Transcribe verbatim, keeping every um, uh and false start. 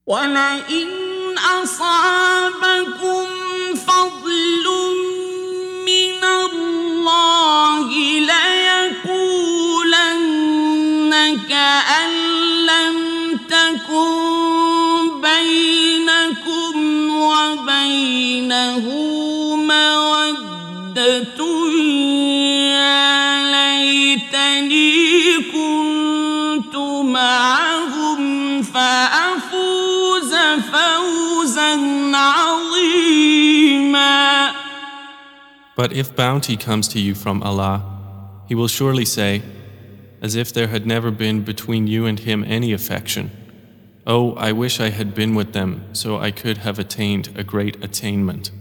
وَلَئِنْ أَصَابَكُمْ فَضْلٌ مِّنَ اللَّهِ لَيَقُولَنَّ كَأَن لَّمْ تَكُن بَيْنَكُمْ وَبَيْنَهُ مَوَدَّةٌ يَا لَيْتَنِي كُنتُ مَعَهُمْ فَأَفُوزَ فَوْزًا عَظِيمًا. But if bounty comes to you from Allah, He will surely say, as if there had never been between you and Him any affection, "Oh, I wish I had been with them so I could have attained a great attainment."